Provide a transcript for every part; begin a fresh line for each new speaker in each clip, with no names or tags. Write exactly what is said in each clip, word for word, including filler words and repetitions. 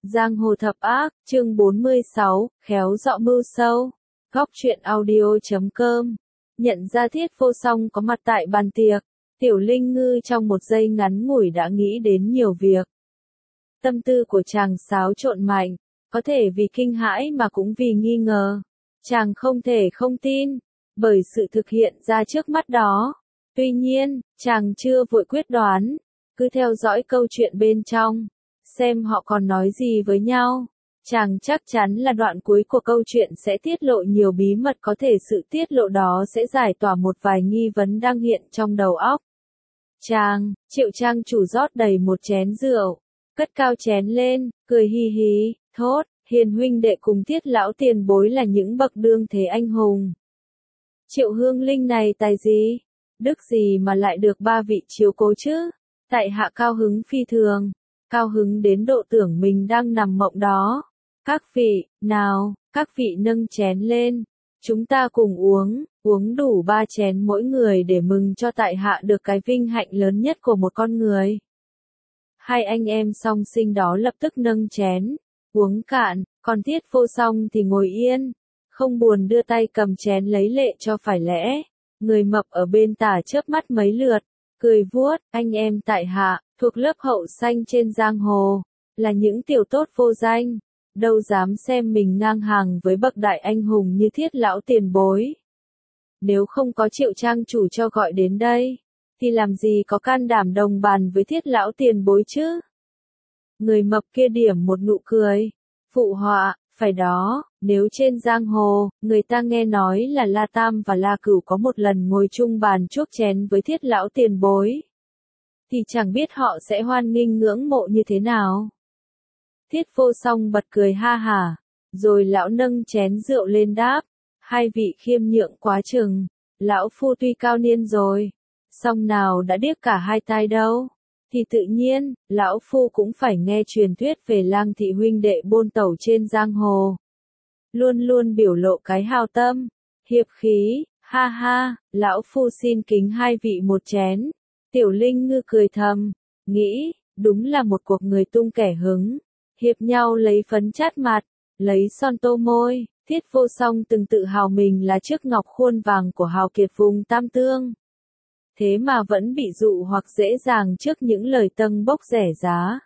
Giang hồ thập ác, chương bốn mươi sáu, khéo dọ mưu sâu. Góc truyện audio chấm com. Nhận ra Thiết Vô Song có mặt tại bàn tiệc, Tiểu Linh Ngư trong một giây ngắn ngủi đã nghĩ đến nhiều việc. Tâm tư của chàng xáo trộn mạnh, có thể vì kinh hãi mà cũng vì nghi ngờ. Chàng không thể không tin, bởi sự thực hiện ra trước mắt đó. Tuy nhiên, chàng chưa vội quyết đoán, cứ theo dõi câu chuyện bên trong, xem họ còn nói gì với nhau. Chàng chắc chắn là đoạn cuối của câu chuyện sẽ tiết lộ nhiều bí mật, có thể sự tiết lộ đó sẽ giải tỏa một vài nghi vấn đang hiện trong đầu óc. Chàng, Triệu trang chủ rót đầy một chén rượu, cất cao chén lên, cười hi hí, thốt, Hiền huynh đệ cùng Thiết lão tiền bối là những bậc đương thế anh hùng. Triệu Hương Linh này tài gì, đức gì mà lại được ba vị chiếu cố chứ? Tại hạ cao hứng phi thường, cao hứng đến độ tưởng mình đang nằm mộng đó. Các vị, nào, các vị nâng chén lên, chúng ta cùng uống, uống đủ ba chén mỗi người để mừng cho tại hạ được cái vinh hạnh lớn nhất của một con người. Hai anh em song sinh đó lập tức nâng chén, uống cạn, còn Thiết Vô Song thì ngồi yên, không buồn đưa tay cầm chén lấy lệ cho phải lẽ. Người mập ở bên tả chớp mắt mấy lượt, cười vuốt, anh em tại hạ, thuộc lớp hậu xanh trên giang hồ, là những tiểu tốt vô danh, đâu dám xem mình ngang hàng với bậc đại anh hùng như Thiết lão tiền bối. Nếu không có Triệu trang chủ cho gọi đến đây, thì làm gì có can đảm đồng bàn với Thiết lão tiền bối chứ? Người mập kia điểm một nụ cười, phụ họa, phải đó, nếu trên giang hồ, người ta nghe nói là La Tam và La Cửu có một lần ngồi chung bàn chuốc chén với Thiết lão tiền bối, thì chẳng biết họ sẽ hoan nghênh ngưỡng mộ như thế nào. Thiết Vô Song bật cười ha hả, rồi lão nâng chén rượu lên đáp, hai vị khiêm nhượng quá chừng, lão phu tuy cao niên rồi, song nào đã điếc cả hai tai đâu, thì tự nhiên, lão phu cũng phải nghe truyền thuyết về Lang thị huynh đệ bôn tẩu trên giang hồ. Luôn luôn biểu lộ cái hào tâm, hiệp khí, ha ha, lão phu xin kính hai vị một chén. Tiểu Linh Ngư cười thầm, nghĩ, đúng là một cuộc người tung kẻ hứng, hiệp nhau lấy phấn chát mặt, lấy son tô môi. Thiết Vô Song từng tự hào mình là chiếc ngọc khuôn vàng của hào kiệt vùng Tam Tương. Thế mà vẫn bị dụ hoặc dễ dàng trước những lời tâng bốc rẻ giá.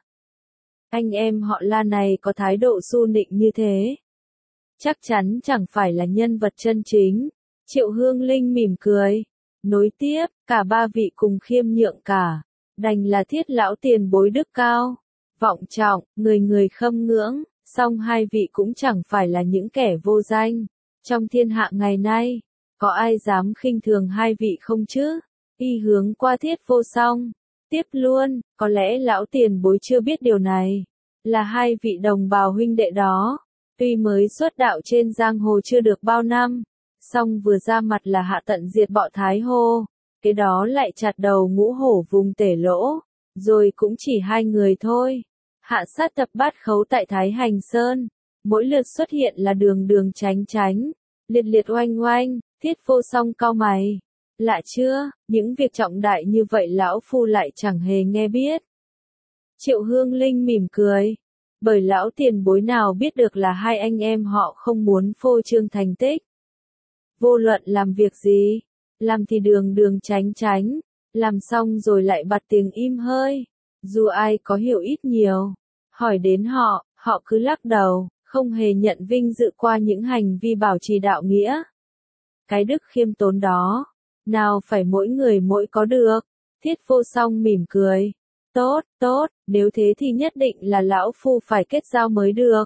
Anh em họ La này có thái độ su nịnh như thế, chắc chắn chẳng phải là nhân vật chân chính. Triệu Hương Linh mỉm cười, nối tiếp, cả ba vị cùng khiêm nhượng cả, đành là Thiết lão tiền bối đức cao, vọng trọng, người người khâm ngưỡng, song hai vị cũng chẳng phải là những kẻ vô danh. Trong thiên hạ ngày nay, có ai dám khinh thường hai vị không chứ? Y hướng qua Thiết Vô Song, tiếp luôn, có lẽ lão tiền bối chưa biết điều này, là hai vị đồng bào huynh đệ đó, tuy mới xuất đạo trên giang hồ chưa được bao năm, song vừa ra mặt là hạ tận diệt bọ Thái Hồ, cái đó lại chặt đầu ngũ hổ vùng Tể Lỗ, rồi cũng chỉ hai người thôi. Hạ sát thập bát khấu tại Thái Hành Sơn, mỗi lượt xuất hiện là đường đường tránh tránh, liệt liệt oanh oanh. Thiết Vô Song cau mày, lạ chưa, những việc trọng đại như vậy lão phu lại chẳng hề nghe biết. Triệu Hương Linh mỉm cười, bởi lão tiền bối nào biết được là hai anh em họ không muốn phô trương thành tích. Vô luận làm việc gì, làm thì đường đường tránh tránh, làm xong rồi lại bặt tiếng im hơi. Dù ai có hiểu ít nhiều, hỏi đến họ, họ cứ lắc đầu, không hề nhận vinh dự qua những hành vi bảo trì đạo nghĩa. Cái đức khiêm tốn đó, nào phải mỗi người mỗi có được. Thiết Vô Song mỉm cười, tốt, tốt, nếu thế thì nhất định là lão phu phải kết giao mới được.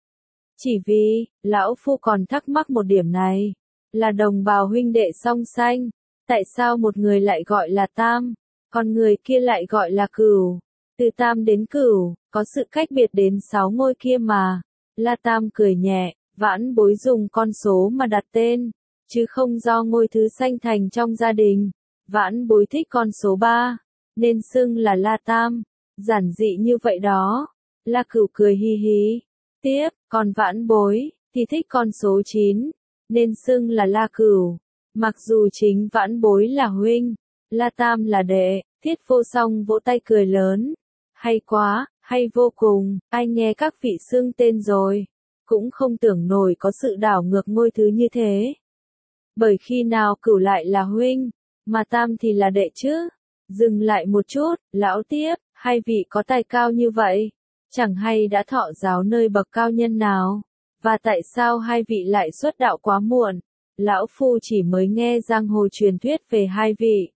Chỉ vì, lão phu còn thắc mắc một điểm này, là đồng bào huynh đệ song sanh, tại sao một người lại gọi là Tam, còn người kia lại gọi là Cửu? Từ Tam đến Cửu, có sự cách biệt đến sáu ngôi kia mà. La Tam cười nhẹ, vãn bối dùng con số mà đặt tên, chứ không do ngôi thứ sanh thành trong gia đình. Vãn bối thích con số ba, nên xưng là La Tam, giản dị như vậy đó. La Cửu cười hi hí, tiếp, còn vãn bối, thì thích con số chín, nên xưng là La Cửu. Mặc dù chính vãn bối là huynh, La Tam là đệ. Thiết Vô Song vỗ tay cười lớn, hay quá, Hay vô cùng, ai nghe các vị xưng tên rồi, cũng không tưởng nổi có sự đảo ngược ngôi thứ như thế. Bởi khi nào Cửu lại là huynh, mà Tam thì là đệ chứ? Dừng lại một chút, lão tiếp, hai vị có tài cao như vậy, chẳng hay đã thọ giáo nơi bậc cao nhân nào, và tại sao hai vị lại xuất đạo quá muộn? Lão phu chỉ mới nghe giang hồ truyền thuyết về hai vị.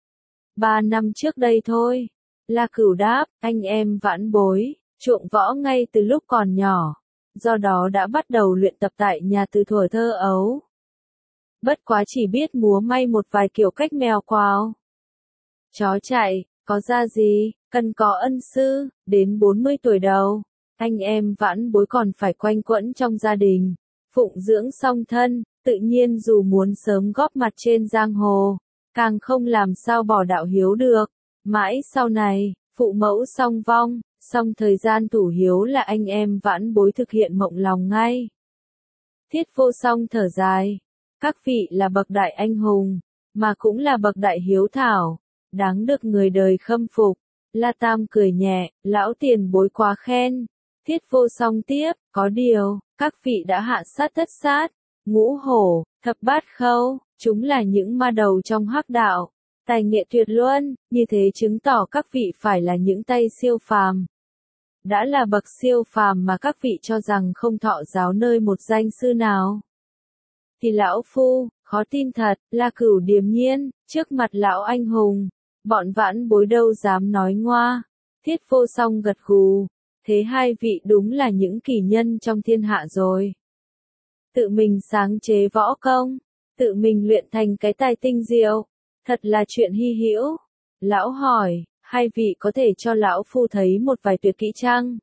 Ba năm trước đây thôi, La Cửu đáp, anh em vãn bối, chuộng võ ngay từ lúc còn nhỏ, do đó đã bắt đầu luyện tập tại nhà từ thuở thơ ấu. Bất quá chỉ biết múa may một vài kiểu cách mèo quào, chó chạy, có ra gì, cần có ân sư, đến bốn mươi tuổi đầu, anh em vãn bối còn phải quanh quẩn trong gia đình, phụng dưỡng song thân, tự nhiên dù muốn sớm góp mặt trên giang hồ, càng không làm sao bỏ đạo hiếu được. Mãi sau này, phụ mẫu song vong, song thời gian thủ hiếu là anh em vãn bối thực hiện mộng lòng ngay. Thiết Vô Song thở dài, các vị là bậc đại anh hùng, mà cũng là bậc đại hiếu thảo, đáng được người đời khâm phục. La Tam cười nhẹ, lão tiền bối quá khen. Thiết Vô Song tiếp, có điều, các vị đã hạ sát thất sát, ngũ hổ, thập bát khâu, chúng là những ma đầu trong hắc đạo, tài nghệ tuyệt luân, như thế chứng tỏ các vị phải là những tay siêu phàm. Đã là bậc siêu phàm mà các vị cho rằng không thọ giáo nơi một danh sư nào, thì lão phu, khó tin thật. La Cửu điềm nhiên, trước mặt lão anh hùng, bọn vãn bối đâu dám nói ngoa. Thiết Vô Song gật gù, thế hai vị đúng là những kỳ nhân trong thiên hạ rồi. Tự mình sáng chế võ công, tự mình luyện thành cái tài tinh diệu, thật là chuyện hy hữu. Lão hỏi, hai vị có thể cho lão phu thấy một vài tuyệt kỹ chăng?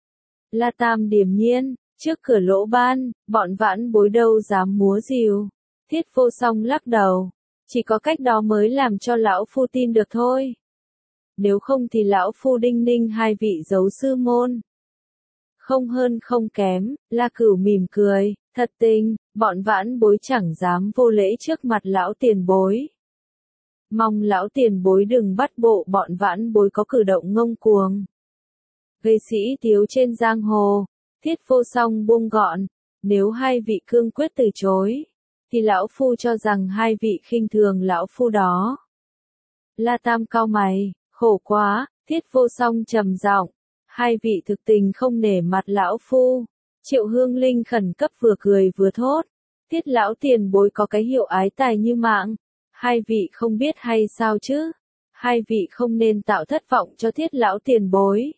La Tam điềm nhiên, trước cửa lỗ ban, bọn vãn bối đâu dám múa rìu. Thiết Vô Song lắc đầu, chỉ có cách đó mới làm cho lão phu tin được thôi. Nếu không thì lão phu đinh ninh hai vị giấu sư môn. Không hơn không kém, La Cửu mỉm cười, thật tình, bọn vãn bối chẳng dám vô lễ trước mặt lão tiền bối. Mong lão tiền bối đừng bắt bộ bọn vãn bối có cử động ngông cuồng, gây sĩ thiếu trên giang hồ. Thiết Vô Song buông gọn, nếu hai vị cương quyết từ chối, thì lão phu cho rằng hai vị khinh thường lão phu đó. La Tam cau mày, khổ quá. Thiết Vô Song trầm giọng, hai vị thực tình không nể mặt lão phu. Triệu Hương Linh khẩn cấp vừa cười vừa thốt, Thiết lão tiền bối có cái hiệu ái tài như mạng, hai vị không biết hay sao chứ? Hai vị không nên tạo thất vọng cho Thiết lão tiền bối.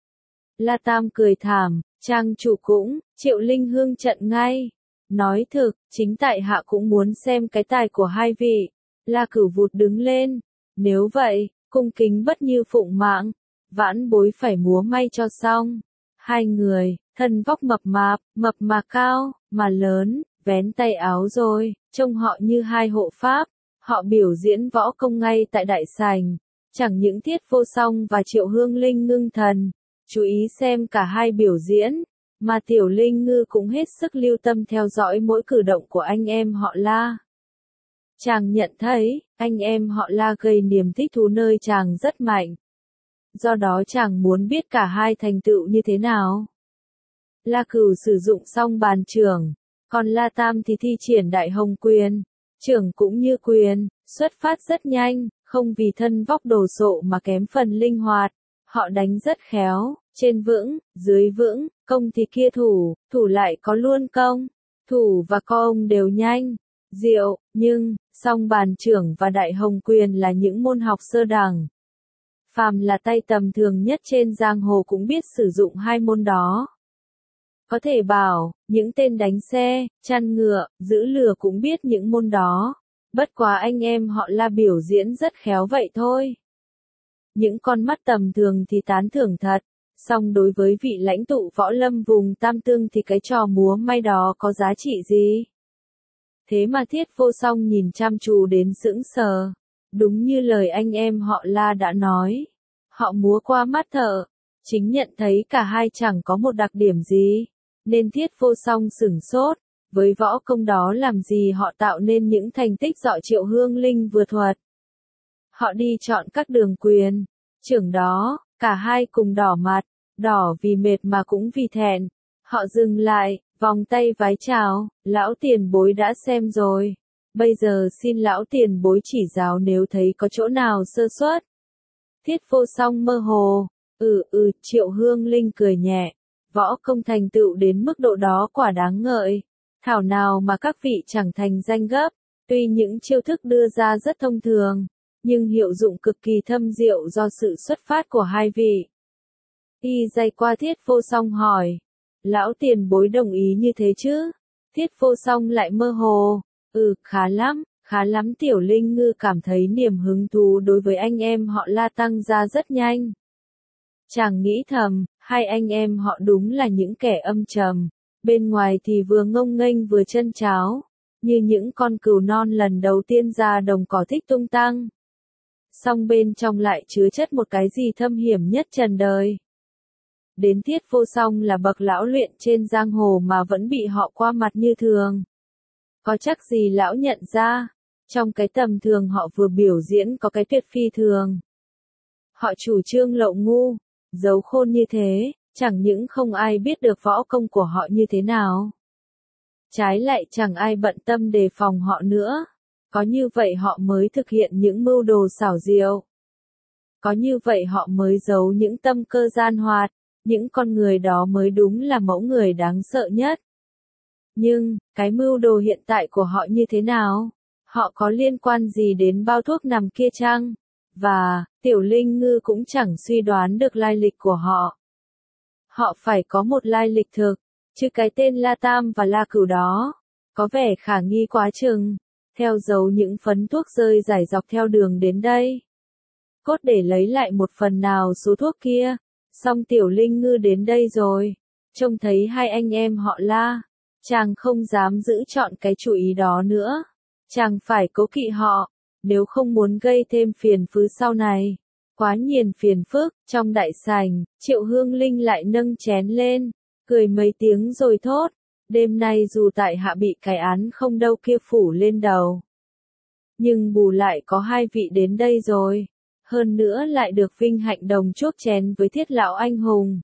La Tam cười thảm, trang chủ cũng, Triệu Linh Hương trận ngay. Nói thực, chính tại hạ cũng muốn xem cái tài của hai vị. La Cửu vụt đứng lên, nếu vậy, cung kính bất như phụng mạng, vãn bối phải múa may cho xong. Hai người, thân vóc mập mạp, mập mà cao, mà lớn, vén tay áo rồi, trông họ như hai hộ pháp. Họ biểu diễn võ công ngay tại đại sảnh, chẳng những Thiết Vô Song và Triệu Hương Linh ngưng thần, chú ý xem cả hai biểu diễn, mà Tiểu Linh Ngư cũng hết sức lưu tâm theo dõi mỗi cử động của anh em họ La. Chàng nhận thấy, anh em họ La gây niềm thích thú nơi chàng rất mạnh. Do đó chàng muốn biết cả hai thành tựu như thế nào. La Cửu sử dụng xong bàn trưởng, còn La Tam thì thi triển đại hồng quyền. Trưởng cũng như quyền, xuất phát rất nhanh, không vì thân vóc đồ sộ mà kém phần linh hoạt. Họ đánh rất khéo, trên vững, dưới vững, công thì kia thủ, thủ lại có luôn công. Thủ và công đều nhanh, diệu, nhưng, song bàn trưởng và đại hồng quyền là những môn học sơ đẳng. Phàm là tay tầm thường nhất trên giang hồ cũng biết sử dụng hai môn đó. Có thể bảo, những tên đánh xe, chăn ngựa, giữ lừa cũng biết những môn đó. Bất quá anh em họ La biểu diễn rất khéo vậy thôi. Những con mắt tầm thường thì tán thưởng thật, song đối với vị lãnh tụ võ lâm vùng Tam Tương thì cái trò múa may đó có giá trị gì? Thế mà Thiết Vô Song nhìn chăm chú đến sững sờ. Đúng như lời anh em họ La đã nói. Họ múa qua mắt thợ, chính nhận thấy cả hai chẳng có một đặc điểm gì. Nên Thiết Vô Song sửng sốt, với võ công đó làm gì họ tạo nên những thành tích dọa Triệu Hương Linh vừa thuật. Họ đi chọn các đường quyền, trưởng đó, cả hai cùng đỏ mặt, đỏ vì mệt mà cũng vì thẹn. Họ dừng lại, vòng tay vái chào, lão tiền bối đã xem rồi. Bây giờ xin lão tiền bối chỉ giáo nếu thấy có chỗ nào sơ suất. Thiết Vô Song mơ hồ, ừ ừ, Triệu Hương Linh cười nhẹ, võ công thành tựu đến mức độ đó quả đáng ngợi. Thảo nào mà các vị chẳng thành danh gấp, tuy những chiêu thức đưa ra rất thông thường, nhưng hiệu dụng cực kỳ thâm diệu do sự xuất phát của hai vị. Y dày qua Thiết Vô Song hỏi, lão tiền bối đồng ý như thế chứ? Thiết Vô Song lại mơ hồ, ừ, khá lắm, khá lắm. Tiểu Linh Ngư cảm thấy niềm hứng thú đối với anh em họ La tăng ra rất nhanh. Chàng nghĩ thầm, hai anh em họ đúng là những kẻ âm trầm, bên ngoài thì vừa ngông nghênh vừa chân cháo, như những con cừu non lần đầu tiên ra đồng cỏ thích tung tăng. Song bên trong lại chứa chất một cái gì thâm hiểm nhất trần đời. Đến Thiết Vô Song là bậc lão luyện trên giang hồ mà vẫn bị họ qua mặt như thường. Có chắc gì lão nhận ra, trong cái tầm thường họ vừa biểu diễn có cái tuyệt phi thường. Họ chủ trương lậu ngu, giấu khôn như thế, chẳng những không ai biết được võ công của họ như thế nào. Trái lại chẳng ai bận tâm đề phòng họ nữa. Có như vậy họ mới thực hiện những mưu đồ xảo diệu. Có như vậy họ mới giấu những tâm cơ gian hoạt, những con người đó mới đúng là mẫu người đáng sợ nhất. Nhưng, cái mưu đồ hiện tại của họ như thế nào? Họ có liên quan gì đến bao thuốc nằm kia chăng? Và, Tiểu Linh Ngư cũng chẳng suy đoán được lai lịch của họ. Họ phải có một lai lịch thực, chứ cái tên La Tam và La Cửu đó, có vẻ khả nghi quá chừng, theo dấu những phấn thuốc rơi rải dọc theo đường đến đây. Cốt để lấy lại một phần nào số thuốc kia, xong Tiểu Linh Ngư đến đây rồi, trông thấy hai anh em họ La, chàng không dám giữ chọn cái chủ ý đó nữa, chàng phải cố kỵ họ, nếu không muốn gây thêm phiền phức sau này. Quá nhiền phiền phức, trong đại sảnh, Triệu Hương Linh lại nâng chén lên, cười mấy tiếng rồi thốt, đêm nay dù tại hạ bị cái án không đâu kia phủ lên đầu, nhưng bù lại có hai vị đến đây rồi, hơn nữa lại được vinh hạnh đồng chuốc chén với Thiết lão anh hùng.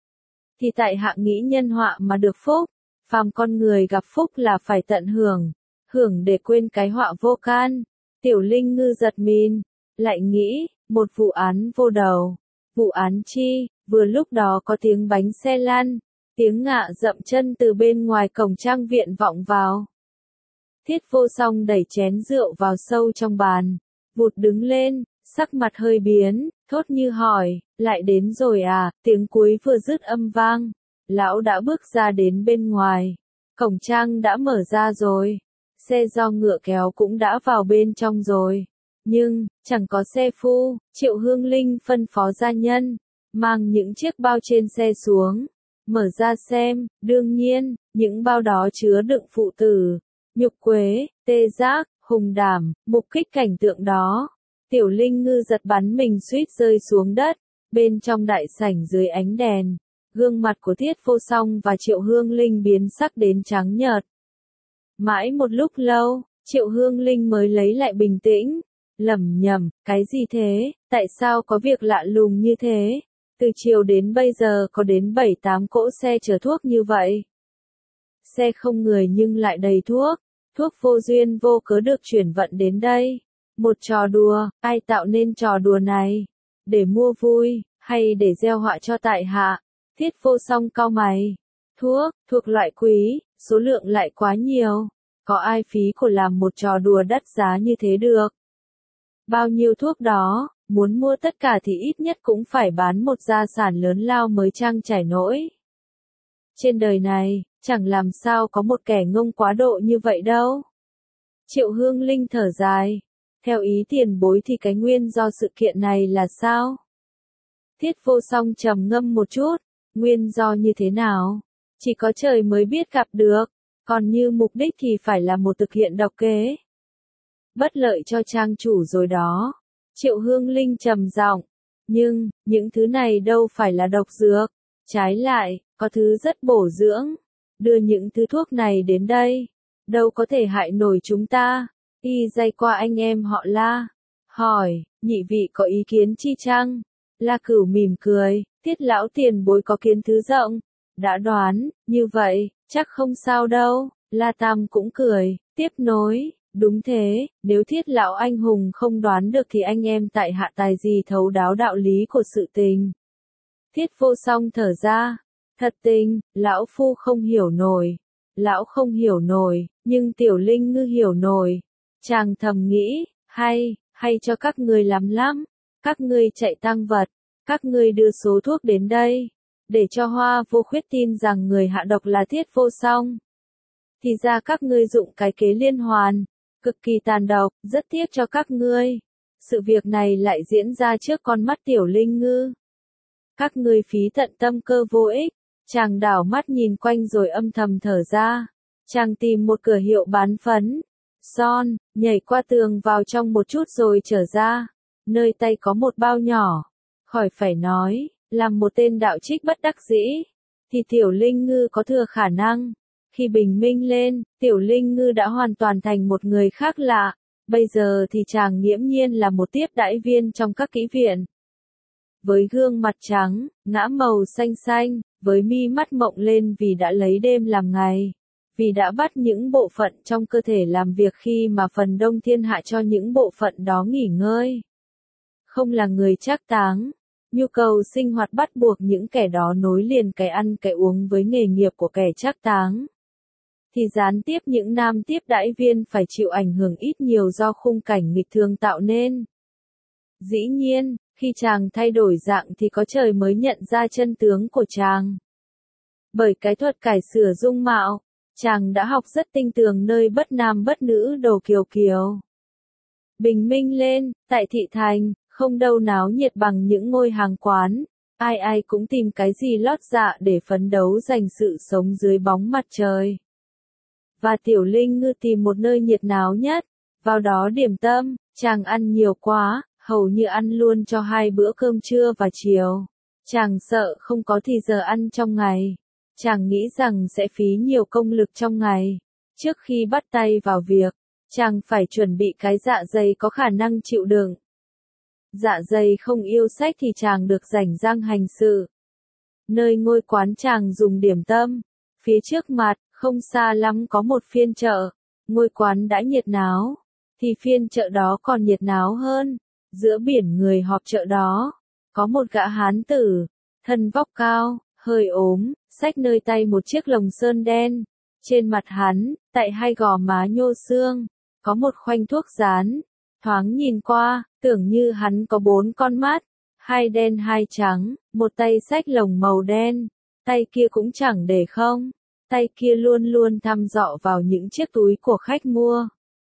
Thì tại hạ nghĩ nhân họa mà được phúc, phàm con người gặp phúc là phải tận hưởng, hưởng để quên cái họa vô can. Tiểu Linh Ngư giật mình, lại nghĩ, một vụ án vô đầu, vụ án chi? Vừa lúc đó có tiếng bánh xe lăn, tiếng ngạ dậm chân từ bên ngoài cổng trang viện vọng vào. Thiết Vô Song đẩy chén rượu vào sâu trong bàn, vụt đứng lên, sắc mặt hơi biến, thốt như hỏi, lại đến rồi à? Tiếng cuối vừa dứt âm vang, lão đã bước ra đến bên ngoài, cổng trang đã mở ra rồi, xe do ngựa kéo cũng đã vào bên trong rồi. Nhưng, chẳng có xe phu, Triệu Hương Linh phân phó gia nhân, mang những chiếc bao trên xe xuống, mở ra xem, đương nhiên, những bao đó chứa đựng phụ tử, nhục quế, tê giác, hùng đảm, mục kích cảnh tượng đó. Tiểu Linh Ngư giật bắn mình suýt rơi xuống đất, bên trong đại sảnh dưới ánh đèn, gương mặt của Thiết Vô Song và Triệu Hương Linh biến sắc đến trắng nhợt. Mãi một lúc lâu, Triệu Hương Linh mới lấy lại bình tĩnh, lẩm nhẩm, cái gì thế, tại sao có việc lạ lùng như thế? Từ chiều đến bây giờ có đến bảy tám cỗ xe chở thuốc như vậy. Xe không người nhưng lại đầy thuốc, thuốc vô duyên vô cớ được chuyển vận đến đây. Một trò đùa, ai tạo nên trò đùa này? Để mua vui, hay để gieo họa cho tại hạ? Thiết Vô Song cau mày. Thuốc, thuộc loại quý, số lượng lại quá nhiều. Có ai phí của làm một trò đùa đắt giá như thế được? Bao nhiêu thuốc đó, muốn mua tất cả thì ít nhất cũng phải bán một gia sản lớn lao mới trang trải nổi. Trên đời này, chẳng làm sao có một kẻ ngông quá độ như vậy đâu. Triệu Hương Linh thở dài. Theo ý tiền bối thì cái nguyên do sự kiện này là sao? Thiết Vô Song trầm ngâm một chút, nguyên do như thế nào? Chỉ có trời mới biết gặp được, còn như mục đích thì phải là một thực hiện độc kế. Bất lợi cho trang chủ rồi đó. Triệu Hương Linh trầm giọng, nhưng, những thứ này đâu phải là độc dược, trái lại, có thứ rất bổ dưỡng. Đưa những thứ thuốc này đến đây, đâu có thể hại nổi chúng ta. Y dây qua anh em họ La, hỏi, nhị vị có ý kiến chi chăng? La Cửu mỉm cười, Tiết lão tiền bối có kiến thứ rộng, đã đoán, như vậy, chắc không sao đâu. La Tam cũng cười, tiếp nối, đúng thế, nếu Thiết lão anh hùng không đoán được thì anh em tại hạ tài gì thấu đáo đạo lý của sự tình. Thiết Vô Song thở ra, thật tình, lão phu không hiểu nổi. Lão không hiểu nổi, nhưng Tiểu Linh Ngư hiểu nổi. Chàng thầm nghĩ, hay, hay cho các ngươi lắm lắm. Các ngươi chạy tăng vật, các ngươi đưa số thuốc đến đây, để cho Hoa Vô Khuyết tin rằng người hạ độc là Thiết Vô Song. Thì ra các ngươi dụng cái kế liên hoàn, cực kỳ tàn độc, rất tiếc cho các ngươi. Sự việc này lại diễn ra trước con mắt Tiểu Linh Ngư. Các ngươi phí tận tâm cơ vô ích. Chàng đảo mắt nhìn quanh rồi âm thầm thở ra. Chàng tìm một cửa hiệu bán phấn, son, nhảy qua tường vào trong một chút rồi trở ra. Nơi tay có một bao nhỏ. Khỏi phải nói, làm một tên đạo trích bất đắc dĩ. Thì Tiểu Linh Ngư có thừa khả năng. Khi bình minh lên, Tiểu Linh Ngư đã hoàn toàn thành một người khác lạ. Bây giờ thì chàng nghiễm nhiên là một tiếp đãi viên trong các kỹ viện. Với gương mặt trắng, ngã màu xanh xanh, với mi mắt mộng lên vì đã lấy đêm làm ngày. Vì đã bắt những bộ phận trong cơ thể làm việc khi mà phần đông thiên hạ cho những bộ phận đó nghỉ ngơi. Không là người trác táng. Nhu cầu sinh hoạt bắt buộc những kẻ đó nối liền cái ăn cái uống với nghề nghiệp của kẻ trác táng. Thì gián tiếp những nam tiếp đãi viên phải chịu ảnh hưởng ít nhiều do khung cảnh nghịch thường tạo nên. Dĩ nhiên, khi chàng thay đổi dạng thì có trời mới nhận ra chân tướng của chàng. Bởi cái thuật cải sửa dung mạo, chàng đã học rất tinh tường nơi bất nam bất nữ đồ kiều kiều. Bình minh lên, tại thị thành, không đâu náo nhiệt bằng những ngôi hàng quán, ai ai cũng tìm cái gì lót dạ để phấn đấu giành sự sống dưới bóng mặt trời. Và Tiểu Linh Ngư tìm một nơi nhiệt náo nhất, vào đó điểm tâm, chàng ăn nhiều quá, hầu như ăn luôn cho hai bữa cơm trưa và chiều. Chàng sợ không có thì giờ ăn trong ngày. Chàng nghĩ rằng sẽ phí nhiều công lực trong ngày. Trước khi bắt tay vào việc, chàng phải chuẩn bị cái dạ dày có khả năng chịu đựng. Dạ dày không yêu sách thì chàng được rảnh rang hành sự. Nơi ngôi quán chàng dùng điểm tâm, phía trước mặt, không xa lắm có một phiên chợ. Ngôi quán đã nhiệt náo, thì phiên chợ đó còn nhiệt náo hơn. Giữa biển người họp chợ đó, có một gã hán tử, thân vóc cao, hơi ốm, xách nơi tay một chiếc lồng sơn đen. Trên mặt hắn, tại hai gò má nhô xương, có một khoanh thuốc dán. Thoáng nhìn qua, tưởng như hắn có bốn con mắt, hai đen hai trắng, một tay xách lồng màu đen, tay kia cũng chẳng để không, tay kia luôn luôn thăm dọ vào những chiếc túi của khách mua.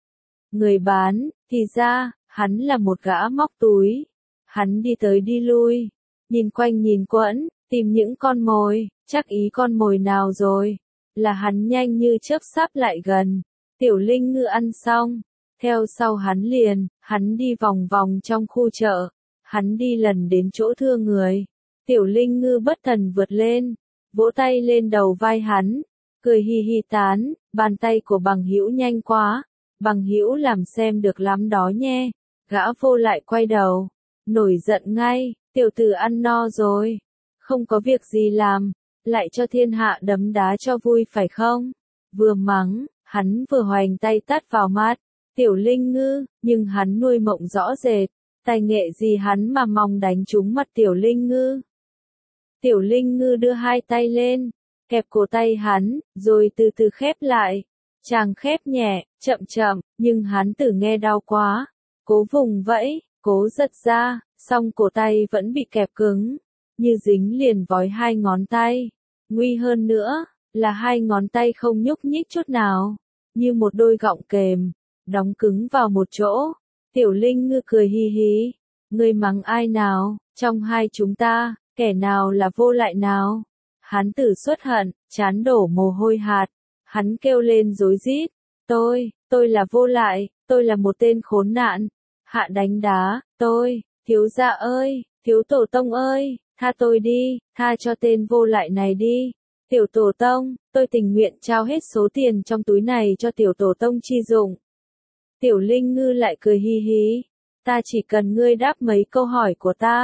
Người bán, thì ra, hắn là một gã móc túi. Hắn đi tới đi lui, nhìn quanh nhìn quẩn, tìm những con mồi, chắc ý con mồi nào rồi. Là hắn nhanh như chớp sắp lại gần. Tiểu Linh Ngư ăn xong, theo sau hắn liền, hắn đi vòng vòng trong khu chợ. Hắn đi lần đến chỗ thưa người. Tiểu Linh Ngư bất thần vượt lên, vỗ tay lên đầu vai hắn, cười hi hi tán, bàn tay của bằng hữu nhanh quá. Bằng hữu làm xem được lắm đó nhé. Gã vô lại quay đầu, nổi giận ngay, tiểu tử ăn no rồi, không có việc gì làm, lại cho thiên hạ đấm đá cho vui phải không? Vừa mắng, hắn vừa hoành tay tát vào mắt Tiểu Linh Ngư, nhưng hắn nuôi mộng rõ rệt, tài nghệ gì hắn mà mong đánh trúng mặt Tiểu Linh Ngư. Tiểu Linh Ngư đưa hai tay lên, kẹp cổ tay hắn, rồi từ từ khép lại. Chàng khép nhẹ, chậm chậm, nhưng hắn tử nghe đau quá. Cố vùng vẫy, cố giật ra, song cổ tay vẫn bị kẹp cứng, như dính liền vói hai ngón tay. Nguy hơn nữa, là hai ngón tay không nhúc nhích chút nào, như một đôi gọng kềm, đóng cứng vào một chỗ. Tiểu Linh Ngư cười hi hi, ngươi mắng ai nào, trong hai chúng ta, kẻ nào là vô lại nào? Hắn tử xuất hận, chán đổ mồ hôi hạt, hắn kêu lên rối rít, tôi, tôi là vô lại, tôi là một tên khốn nạn, hạ đánh đá, tôi, thiếu gia ơi, thiếu tổ tông ơi, tha tôi đi, tha cho tên vô lại này đi. Tiểu tổ tông, tôi tình nguyện trao hết số tiền trong túi này cho tiểu tổ tông chi dụng. Tiểu Linh Ngư lại cười hi hi, ta chỉ cần ngươi đáp mấy câu hỏi của ta,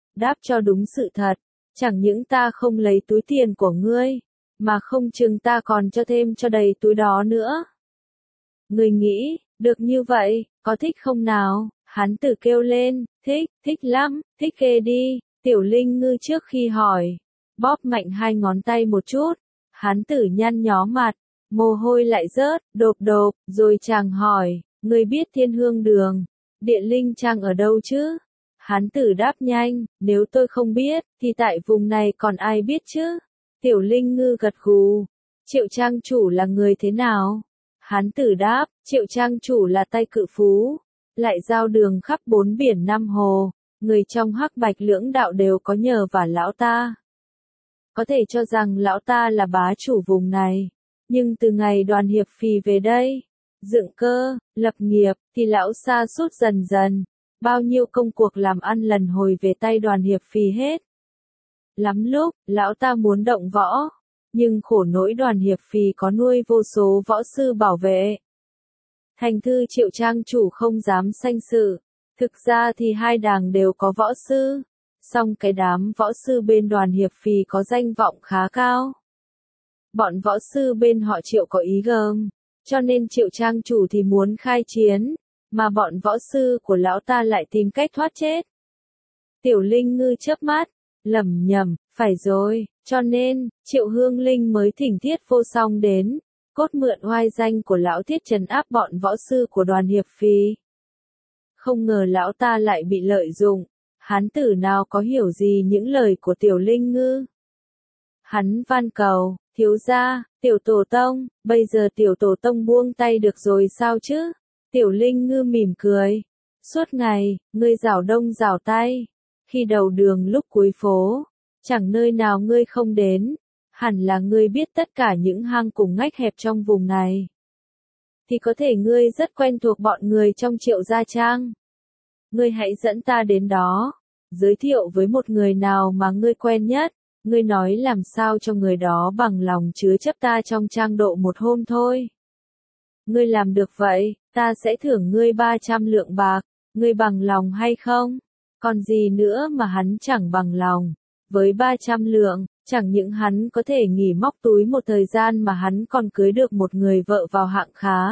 đáp cho đúng sự thật. Chẳng những ta không lấy túi tiền của ngươi, mà không chừng ta còn cho thêm cho đầy túi đó nữa. Ngươi nghĩ, được như vậy, có thích không nào? Hán tử kêu lên, thích, thích lắm, thích kê đi. Tiểu Linh Ngư trước khi hỏi, bóp mạnh hai ngón tay một chút. Hán tử nhăn nhó mặt, mồ hôi lại rớt, đột đột, rồi chàng hỏi, ngươi biết Thiên Hương Đường, Địa Linh Trang ở đâu chứ? Hán tử đáp nhanh, nếu tôi không biết, thì tại vùng này còn ai biết chứ? Tiểu Linh Ngư gật gù, Triệu trang chủ là người thế nào? Hán tử đáp, Triệu trang chủ là tay cự phú, lại giao đường khắp bốn biển năm hồ, người trong hắc bạch lưỡng đạo đều có nhờ vả lão ta. Có thể cho rằng lão ta là bá chủ vùng này, nhưng từ ngày Đoàn Hiệp Phì về đây, dựng cơ, lập nghiệp, thì lão sa sút dần dần, bao nhiêu công cuộc làm ăn lần hồi về tay Đoàn Hiệp Phì hết. Lắm lúc, lão ta muốn động võ, nhưng khổ nỗi Đoàn Hiệp Phì có nuôi vô số võ sư bảo vệ. Thành thư Triệu trang chủ không dám sanh sự, thực ra thì hai đàng đều có võ sư, song cái đám võ sư bên Đoàn Hiệp Phì có danh vọng khá cao. Bọn võ sư bên họ Triệu có ý gớm, cho nên Triệu trang chủ thì muốn khai chiến, mà bọn võ sư của lão ta lại tìm cách thoát chết. Tiểu Linh Ngư chớp mắt, lẩm nhẩm, phải rồi, cho nên, Triệu Hương Linh mới thỉnh Thiết Vô Song đến, cốt mượn oai danh của lão Thiết trấn áp bọn võ sư của Đoàn Hiệp Phì. Không ngờ lão ta lại bị lợi dụng, hán tử nào có hiểu gì những lời của Tiểu Linh Ngư. Hắn van cầu, thiếu gia, Tiểu Tổ Tông, bây giờ Tiểu Tổ Tông buông tay được rồi sao chứ? Tiểu Linh Ngư mỉm cười, suốt ngày, ngươi rảo đông rảo tay, khi đầu đường lúc cuối phố, chẳng nơi nào ngươi không đến, hẳn là ngươi biết tất cả những hang cùng ngách hẹp trong vùng này. Thì có thể ngươi rất quen thuộc bọn người trong Triệu Gia Trang. Ngươi hãy dẫn ta đến đó, giới thiệu với một người nào mà ngươi quen nhất, ngươi nói làm sao cho người đó bằng lòng chứa chấp ta trong trang độ một hôm thôi. Ngươi làm được vậy, ta sẽ thưởng ngươi ba trăm lượng bạc, ngươi bằng lòng hay không? Còn gì nữa mà hắn chẳng bằng lòng, với ba trăm lượng, chẳng những hắn có thể nghỉ móc túi một thời gian mà hắn còn cưới được một người vợ vào hạng khá.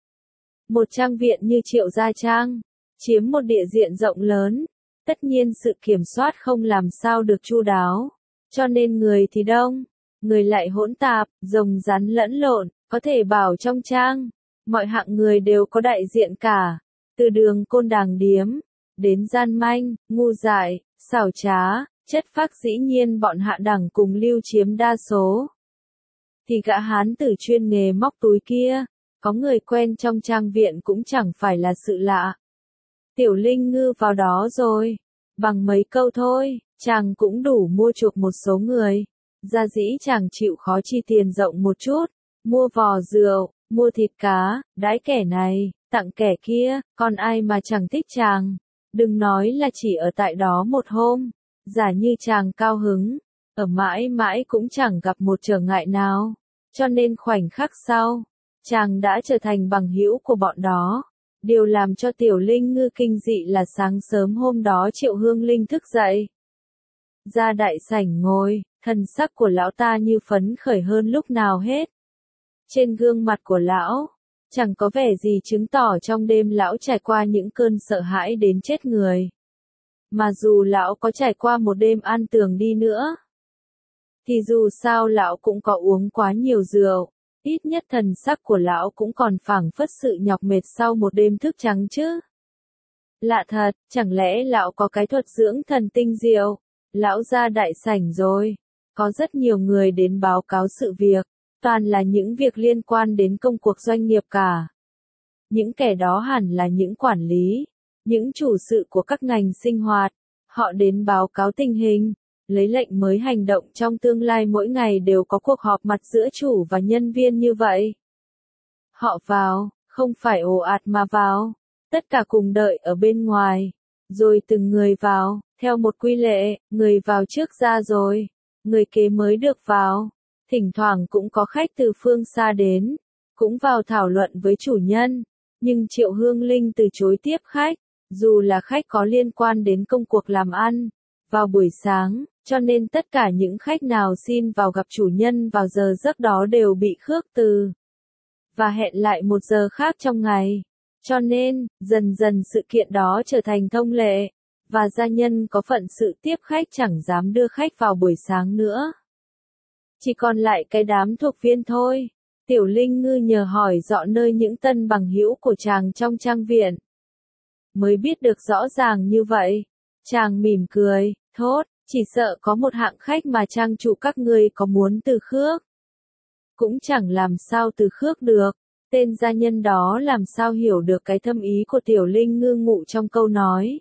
Một trang viện như Triệu Gia Trang, chiếm một địa diện rộng lớn, tất nhiên sự kiểm soát không làm sao được chu đáo, cho nên người thì đông, người lại hỗn tạp, rồng rắn lẫn lộn, có thể bảo trong trang, mọi hạng người đều có đại diện cả, từ đường côn đàng điếm, đến gian manh, ngu dại, xảo trá, chất phác dĩ nhiên bọn hạ đẳng cùng lưu chiếm đa số. Thì gã hán tử chuyên nghề móc túi kia, có người quen trong trang viện cũng chẳng phải là sự lạ. Tiểu Linh Ngư vào đó rồi, bằng mấy câu thôi, chàng cũng đủ mua chuộc một số người. Gia dĩ chàng chịu khó chi tiền rộng một chút, mua vò rượu, mua thịt cá, đãi kẻ này, tặng kẻ kia, còn ai mà chẳng thích chàng. Đừng nói là chỉ ở tại đó một hôm, giả như chàng cao hứng, ở mãi mãi cũng chẳng gặp một trở ngại nào. Cho nên khoảnh khắc sau, chàng đã trở thành bằng hữu của bọn đó. Điều làm cho Tiểu Linh Ngư kinh dị là sáng sớm hôm đó Triệu Hương Linh thức dậy. Ra đại sảnh ngồi, thần sắc của lão ta như phấn khởi hơn lúc nào hết. Trên gương mặt của lão, chẳng có vẻ gì chứng tỏ trong đêm lão trải qua những cơn sợ hãi đến chết người. Mà dù lão có trải qua một đêm an tường đi nữa, thì dù sao lão cũng có uống quá nhiều rượu, ít nhất thần sắc của lão cũng còn phảng phất sự nhọc mệt sau một đêm thức trắng chứ. Lạ thật, chẳng lẽ lão có cái thuật dưỡng thần tinh diệu? Lão ra đại sảnh rồi, có rất nhiều người đến báo cáo sự việc, toàn là những việc liên quan đến công cuộc doanh nghiệp cả. Những kẻ đó hẳn là những quản lý, những chủ sự của các ngành sinh hoạt, họ đến báo cáo tình hình, lấy lệnh mới hành động trong tương lai. Mỗi ngày đều có cuộc họp mặt giữa chủ và nhân viên như vậy. Họ vào, không phải ồ ạt mà vào, tất cả cùng đợi ở bên ngoài, rồi từng người vào, theo một quy lệ, người vào trước ra rồi, người kế mới được vào. Thỉnh thoảng cũng có khách từ phương xa đến, cũng vào thảo luận với chủ nhân, nhưng Triệu Hương Linh từ chối tiếp khách, dù là khách có liên quan đến công cuộc làm ăn, vào buổi sáng, cho nên tất cả những khách nào xin vào gặp chủ nhân vào giờ giấc đó đều bị khước từ và hẹn lại một giờ khác trong ngày. Cho nên, dần dần sự kiện đó trở thành thông lệ, và gia nhân có phận sự tiếp khách chẳng dám đưa khách vào buổi sáng nữa. Chỉ còn lại cái đám thuộc viên thôi. Tiểu Linh Ngư nhờ hỏi rõ nơi những tân bằng hữu của chàng trong trang viện. Mới biết được rõ ràng như vậy. Chàng mỉm cười, thốt, chỉ sợ có một hạng khách mà trang chủ các ngươi có muốn từ khước. Cũng chẳng làm sao từ khước được. Tên gia nhân đó làm sao hiểu được cái thâm ý của Tiểu Linh Ngư ngụ trong câu nói.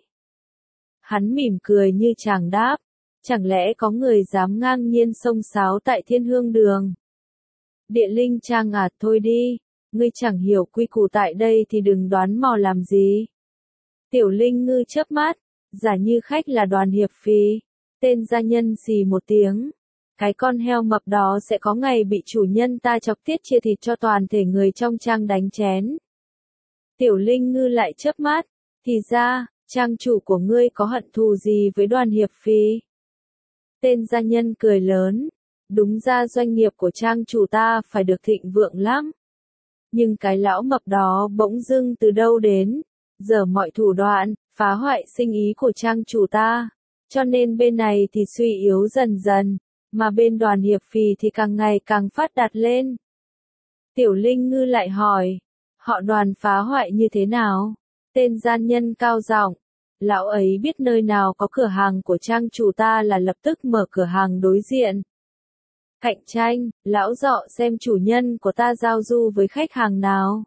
Hắn mỉm cười như chàng đáp, chẳng lẽ có người dám ngang nhiên xông xáo tại Thiên Hương Đường? Địa Linh Trang à, thôi đi, ngươi chẳng hiểu quy củ tại đây thì đừng đoán mò làm gì. Tiểu Linh Ngư chớp mắt, giả như khách là Đoàn Hiệp Phi. Tên gia nhân xì một tiếng. Cái con heo mập đó sẽ có ngày bị chủ nhân ta chọc tiết chia thịt cho toàn thể người trong trang đánh chén. Tiểu Linh Ngư lại chớp mắt, thì ra, trang chủ của ngươi có hận thù gì với Đoàn Hiệp Phi? Tên gia nhân cười lớn, đúng ra doanh nghiệp của trang chủ ta phải được thịnh vượng lắm. Nhưng cái lão mập đó bỗng dưng từ đâu đến, giở mọi thủ đoạn, phá hoại sinh ý của trang chủ ta, cho nên bên này thì suy yếu dần dần, mà bên Đoàn Hiệp Phi thì càng ngày càng phát đạt lên. Tiểu Linh Ngư lại hỏi, họ Đoàn phá hoại như thế nào? Tên gian nhân cao giọng, lão ấy biết nơi nào có cửa hàng của trang chủ ta là lập tức mở cửa hàng đối diện. Cạnh tranh, lão dọ xem chủ nhân của ta giao du với khách hàng nào.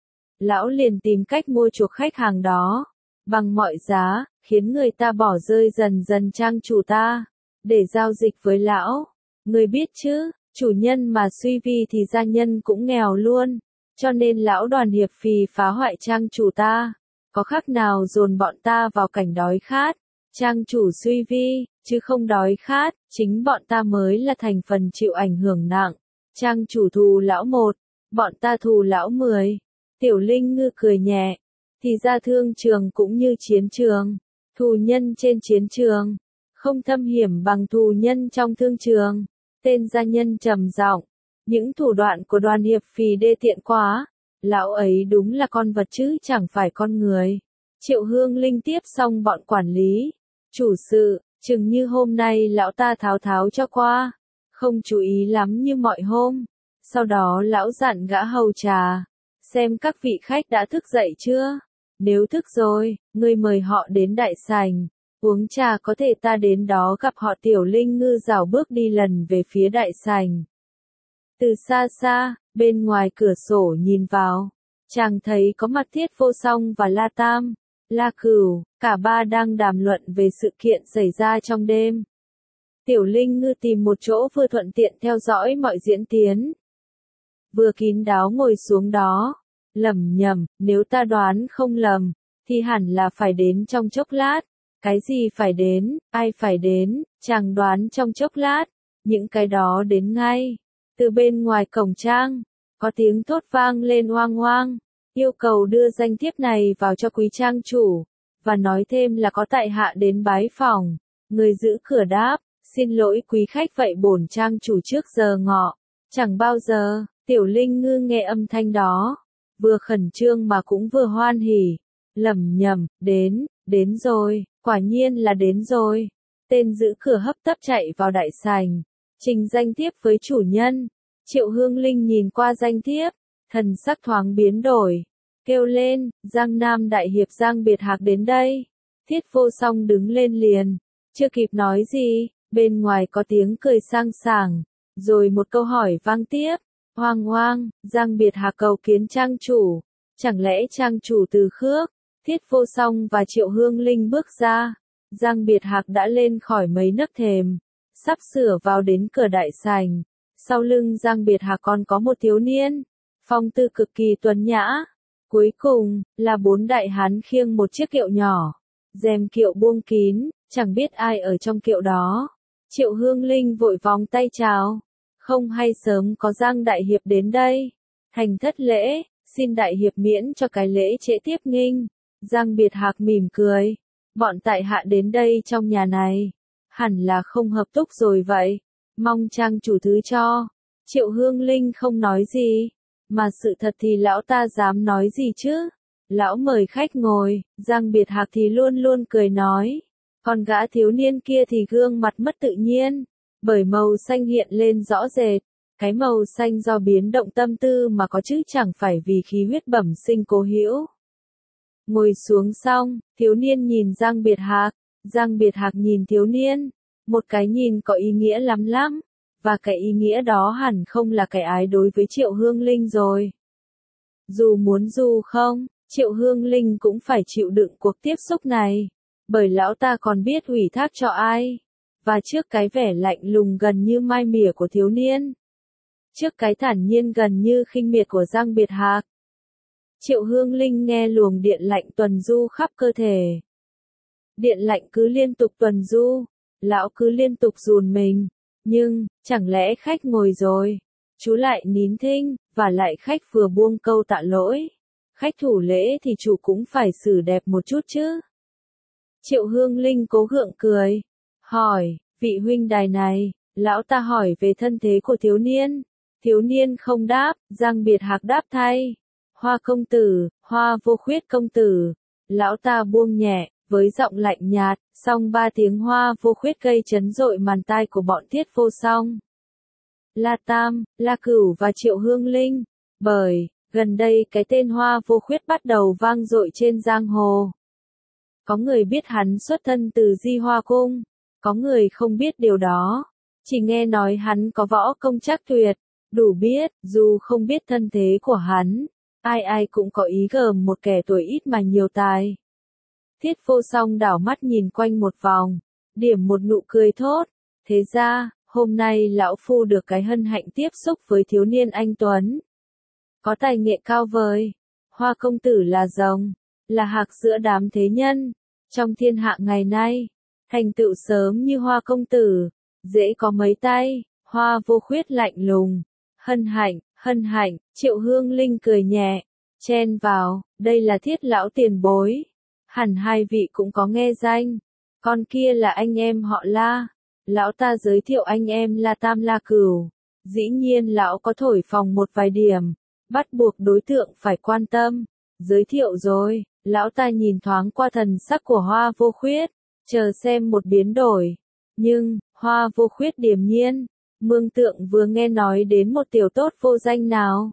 Lão liền tìm cách mua chuộc khách hàng đó, bằng mọi giá, khiến người ta bỏ rơi dần dần trang chủ ta, để giao dịch với lão. Người biết chứ, chủ nhân mà suy vi thì gia nhân cũng nghèo luôn, cho nên lão Đoàn Hiệp Phi phá hoại trang chủ ta, có khác nào dồn bọn ta vào cảnh đói khát. Trang chủ suy vi, chứ không đói khát, chính bọn ta mới là thành phần chịu ảnh hưởng nặng. Trang chủ thù lão một, bọn ta thù lão mười. Tiểu Linh Ngư cười nhẹ, thì ra thương trường cũng như chiến trường, thù nhân trên chiến trường, không thâm hiểm bằng thù nhân trong thương trường. Tên gia nhân trầm giọng, những thủ đoạn của Đoàn Hiệp Phi đê tiện quá, lão ấy đúng là con vật chứ chẳng phải con người. Triệu Hương Linh tiếp xong bọn quản lý, chủ sự, chừng như hôm nay lão ta tháo tháo cho qua, không chú ý lắm như mọi hôm. Sau đó lão dặn gã hầu trà, xem các vị khách đã thức dậy chưa? Nếu thức rồi, ngươi mời họ đến đại sảnh, uống trà có thể ta đến đó gặp họ. Tiểu Linh Ngư rảo bước đi lần về phía đại sảnh. Từ xa xa, bên ngoài cửa sổ nhìn vào, chàng thấy có mặt Thiết Vô Song và La Tam, La Cửu, cả ba đang đàm luận về sự kiện xảy ra trong đêm. Tiểu Linh Ngư tìm một chỗ vừa thuận tiện theo dõi mọi diễn tiến. Vừa kín đáo ngồi xuống đó, lẩm nhẩm, nếu ta đoán không lầm, thì hẳn là phải đến trong chốc lát. Cái gì phải đến, ai phải đến, chàng đoán trong chốc lát, những cái đó đến ngay. Từ bên ngoài cổng trang, có tiếng thốt vang lên oang oang, yêu cầu đưa danh thiếp này vào cho quý trang chủ, và nói thêm là có tại hạ đến bái phòng. Người giữ cửa đáp, xin lỗi quý khách, vậy bổn trang chủ trước giờ ngọ. Chẳng bao giờ, Tiểu Linh Ngư nghe âm thanh đó, vừa khẩn trương mà cũng vừa hoan hỉ, lẩm nhẩm, đến, đến rồi, quả nhiên là đến rồi. Tên giữ cửa hấp tấp chạy vào đại sảnh, trình danh thiếp với chủ nhân. Triệu Hương Linh nhìn qua danh thiếp, thần sắc thoáng biến đổi, kêu lên, Giang Nam Đại Hiệp Giang Biệt Hạc đến đây. Thiết Vô Song đứng lên liền, chưa kịp nói gì, bên ngoài có tiếng cười sang sảng, rồi một câu hỏi vang tiếp, hoang hoang, Giang Biệt Hạc cầu kiến trang chủ, chẳng lẽ trang chủ từ khước? Thiết Vô Song và Triệu Hương Linh bước ra, Giang Biệt Hạc đã lên khỏi mấy nấc thềm, sắp sửa vào đến cửa đại sảnh. Sau lưng Giang Biệt Hạc còn có một thiếu niên, phong tư cực kỳ tuấn nhã. Cuối cùng, là bốn đại hán khiêng một chiếc kiệu nhỏ, rèm kiệu buông kín, chẳng biết ai ở trong kiệu đó. Triệu Hương Linh vội vòng tay chào, không hay sớm có Giang Đại Hiệp đến đây. Thành thất lễ, xin Đại Hiệp miễn cho cái lễ trễ tiếp nghinh. Giang Biệt Hạc mỉm cười, bọn tại hạ đến đây trong nhà này, Hẳn là không hợp túc rồi vậy. Mong trang chủ thứ cho. Triệu Hương Linh không nói gì. Mà sự thật thì lão ta dám nói gì chứ? Lão mời khách ngồi, Giang Biệt Hạc thì luôn luôn cười nói. Còn gã thiếu niên kia thì gương mặt mất tự nhiên. Bởi màu xanh hiện lên rõ rệt. Cái màu xanh do biến động tâm tư mà có chứ chẳng phải vì khí huyết bẩm sinh cố hữu. Ngồi xuống xong, thiếu niên nhìn Giang Biệt Hạc. Giang Biệt Hạc nhìn thiếu niên. Một cái nhìn có ý nghĩa lắm lắm. Và cái ý nghĩa đó hẳn không là cái ái đối với Triệu Hương Linh rồi. Dù muốn dù không, Triệu Hương Linh cũng phải chịu đựng cuộc tiếp xúc này. Bởi lão ta còn biết ủy thác cho ai. Và trước cái vẻ lạnh lùng gần như mai mỉa của thiếu niên. Trước cái thản nhiên gần như khinh miệt của Giang Biệt Hạc. Triệu Hương Linh nghe luồng điện lạnh tuần du khắp cơ thể. Điện lạnh cứ liên tục tuần du. Lão cứ liên tục rùn mình. Nhưng, chẳng lẽ khách ngồi rồi? Chú lại nín thinh, và lại khách vừa buông câu tạ lỗi. Khách thủ lễ thì chủ cũng phải xử đẹp một chút chứ. Triệu Hương Linh cố gượng cười. Hỏi, vị huynh đài này, lão ta hỏi về thân thế của thiếu niên. Thiếu niên không đáp, Giang Biệt Hạc đáp thay. Hoa công tử, Hoa Vô Khuyết công tử. Lão ta buông nhẹ, với giọng lạnh nhạt, song ba tiếng Hoa Vô Khuyết gây chấn rội màn tai của bọn Thiết Vô Song. La Tam, La Cửu và Triệu Hương Linh. Bởi, gần đây cái tên Hoa Vô Khuyết bắt đầu vang dội trên giang hồ. Có người biết hắn xuất thân từ Di Hoa Cung. Có người không biết điều đó. Chỉ nghe nói hắn có võ công trác tuyệt. Đủ biết, dù không biết thân thế của hắn. Ai ai cũng có ý gờm một kẻ tuổi ít mà nhiều tài. Thiết Vô Song đảo mắt nhìn quanh một vòng. Điểm một nụ cười thốt. Thế ra, hôm nay lão phu được cái hân hạnh tiếp xúc với thiếu niên anh Tuấn. Có tài nghệ cao vời. Hoa công tử là rồng. Là hạc giữa đám thế nhân. Trong thiên hạ ngày nay. Thành tựu sớm như Hoa công tử. Dễ có mấy tay. Hoa Vô Khuyết lạnh lùng. Hân hạnh, hân hạnh. Triệu Hương Linh cười nhẹ. Chen vào, đây là Thiết lão tiền bối. Hẳn hai vị cũng có nghe danh. Con kia là anh em họ La. Lão ta giới thiệu anh em La Tam La Cửu. Dĩ nhiên lão có thổi phồng một vài điểm. Bắt buộc đối tượng phải quan tâm. Giới thiệu rồi, lão ta nhìn thoáng qua thần sắc của Hoa Vô Khuyết. Chờ xem một biến đổi. Nhưng, Hoa Vô Khuyết điềm nhiên. Mương Tượng vừa nghe nói đến một tiểu tốt vô danh nào.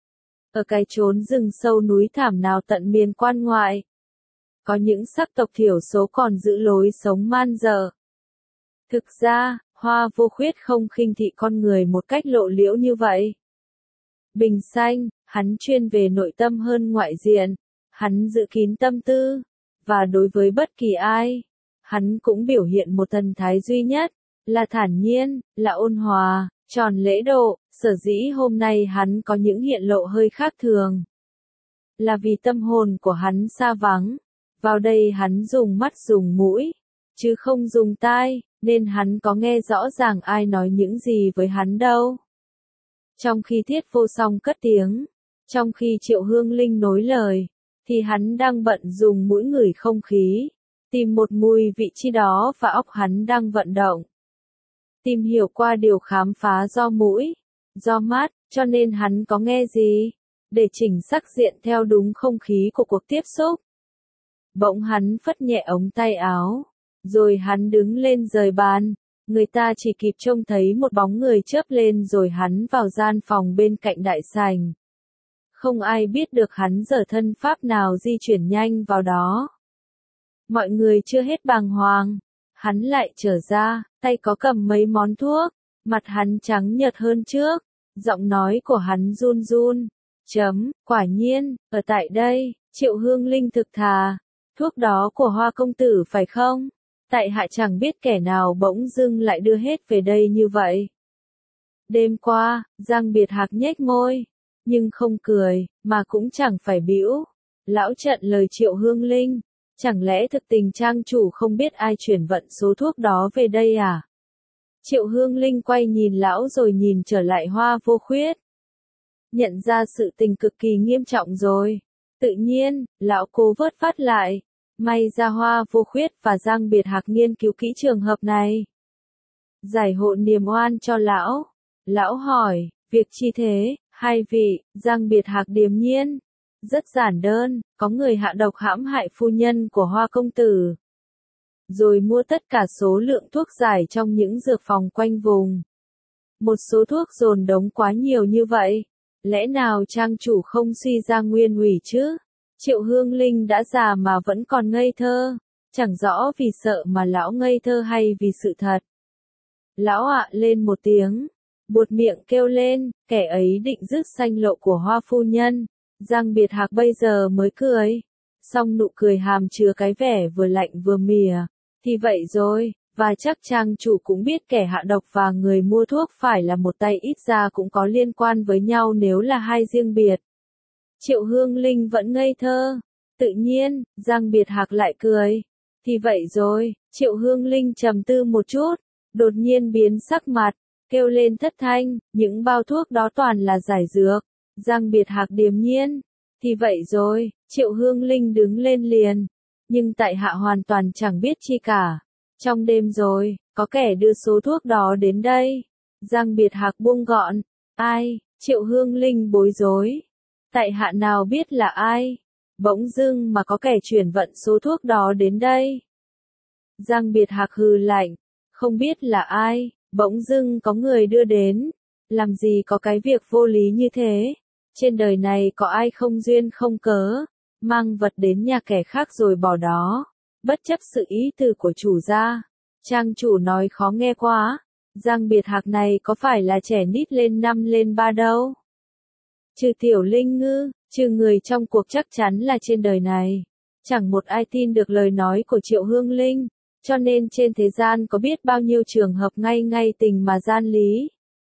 Ở cái chốn rừng sâu núi thảm nào tận miền quan ngoại. Có những sắc tộc thiểu số còn giữ lối sống man dợ. Thực ra, Hoa Vô Khuyết không khinh thị con người một cách lộ liễu như vậy. Bình xanh, hắn chuyên về nội tâm hơn ngoại diện. Hắn giữ kín tâm tư. Và đối với bất kỳ ai, hắn cũng biểu hiện một thần thái duy nhất. Là thản nhiên, là ôn hòa, tròn lễ độ. Sở dĩ hôm nay hắn có những hiện lộ hơi khác thường. Là vì tâm hồn của hắn xa vắng. Vào đây hắn dùng mắt dùng mũi, chứ không dùng tai, nên hắn có nghe rõ ràng ai nói những gì với hắn đâu. Trong khi Thiết Vô Song cất tiếng, trong khi Triệu Hương Linh nối lời, thì hắn đang bận dùng mũi ngửi không khí, tìm một mùi vị chi đó và óc hắn đang vận động. Tìm hiểu qua điều khám phá do mũi, do mắt, cho nên hắn có nghe gì, để chỉnh sắc diện theo đúng không khí của cuộc tiếp xúc. Bỗng hắn phất nhẹ ống tay áo, rồi hắn đứng lên rời bàn, người ta chỉ kịp trông thấy một bóng người chớp lên rồi hắn vào gian phòng bên cạnh đại sảnh. Không ai biết được hắn dở thân pháp nào di chuyển nhanh vào đó. Mọi người chưa hết bàng hoàng, hắn lại trở ra, tay có cầm mấy món thuốc, mặt hắn trắng nhợt hơn trước, giọng nói của hắn run run. Chấm, quả nhiên, ở tại đây, Triệu Hương Linh thực thà. Thuốc đó của Hoa công tử phải không? Tại hạ chẳng biết kẻ nào bỗng dưng lại đưa hết về đây như vậy. Đêm qua, Giang Biệt Hạc nhếch môi, nhưng không cười, mà cũng chẳng phải bĩu. Lão trận lời Triệu Hương Linh, chẳng lẽ thực tình trang chủ không biết ai chuyển vận số thuốc đó về đây à? Triệu Hương Linh quay nhìn lão rồi nhìn trở lại Hoa Vô Khuyết. Nhận ra sự tình cực kỳ nghiêm trọng rồi. Tự nhiên, lão cố vớt phát lại. May ra Hoa Vô Khuyết và Giang Biệt Hạc nghiên cứu kỹ trường hợp này. giải hộ niềm oan cho lão. Lão hỏi, việc chi thế, hai vị, Giang Biệt Hạc điềm nhiên. Rất giản đơn, có người hạ độc hãm hại phu nhân của Hoa công tử. Rồi mua tất cả số lượng thuốc giải trong những dược phòng quanh vùng. Một số thuốc dồn đống quá nhiều như vậy. Lẽ nào trang chủ không suy ra nguyên ủy chứ? Triệu Hương Linh đã già mà vẫn còn ngây thơ. Chẳng rõ vì sợ mà lão ngây thơ hay vì sự thật. Lão ạ lên một tiếng. Buột miệng kêu lên, kẻ ấy định rước sanh lộ của Hoa phu nhân. Giang Biệt Hạc bây giờ mới cười. Song nụ cười hàm chứa cái vẻ vừa lạnh vừa mỉa. Thì vậy rồi, và chắc trang chủ cũng biết kẻ hạ độc và người mua thuốc phải là một tay, ít ra cũng có liên quan với nhau nếu là hai riêng biệt. Triệu Hương Linh vẫn ngây thơ. Tự nhiên, Giang Biệt Hạc lại cười. Thì vậy rồi, Triệu Hương Linh trầm tư một chút, đột nhiên biến sắc mặt, kêu lên thất thanh, những bao thuốc đó toàn là giải dược. Giang Biệt Hạc điềm nhiên. Thì vậy rồi, Triệu Hương Linh đứng lên liền. Nhưng tại hạ hoàn toàn chẳng biết chi cả. Trong đêm rồi, có kẻ đưa số thuốc đó đến đây. Giang Biệt Hạc buông gọn. Ai? Triệu Hương Linh bối rối. Tại hạ nào biết là ai? Bỗng dưng mà có kẻ chuyển vận số thuốc đó đến đây. Giang Biệt Hạc hừ lạnh. Không biết là ai, bỗng dưng có người đưa đến. Làm gì có cái việc vô lý như thế? Trên đời này có ai không duyên không cớ, mang vật đến nhà kẻ khác rồi bỏ đó, bất chấp sự ý từ của chủ gia. Trang chủ nói khó nghe quá. Giang Biệt Hạc này có phải là trẻ nít lên năm lên ba đâu? Trừ Tiểu Linh Ngư, trừ người trong cuộc chắc chắn là trên đời này. Chẳng một ai tin được lời nói của Triệu Hương Linh. Cho nên trên thế gian có biết bao nhiêu trường hợp ngay ngay tình mà gian lý.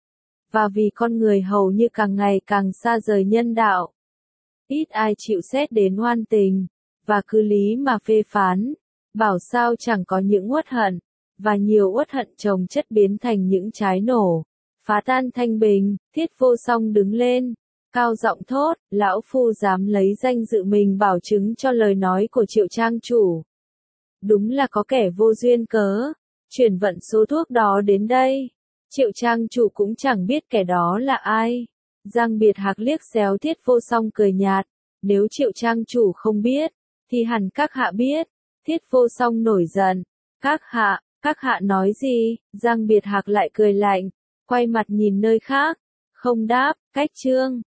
Và vì con người hầu như càng ngày càng xa rời nhân đạo. Ít ai chịu xét đến oan tình, và cứ lý mà phê phán. Bảo sao chẳng có những uất hận, và nhiều uất hận chồng chất biến thành những trái nổ. Phá tan thanh bình, Thiết Vô Song đứng lên, cao giọng thốt, lão phu dám lấy danh dự mình bảo chứng cho lời nói của Triệu trang chủ. Đúng là có kẻ vô duyên cớ, chuyển vận số thuốc đó đến đây. Triệu trang chủ cũng chẳng biết kẻ đó là ai. Giang Biệt Hạc liếc xéo Thiết Vô Song cười nhạt. Nếu Triệu trang chủ không biết, thì hẳn các hạ biết. Thiết Vô Song nổi giận. Các hạ, các hạ nói gì? Giang Biệt Hạc lại cười lạnh, quay mặt nhìn nơi khác. Không đáp, cách chương.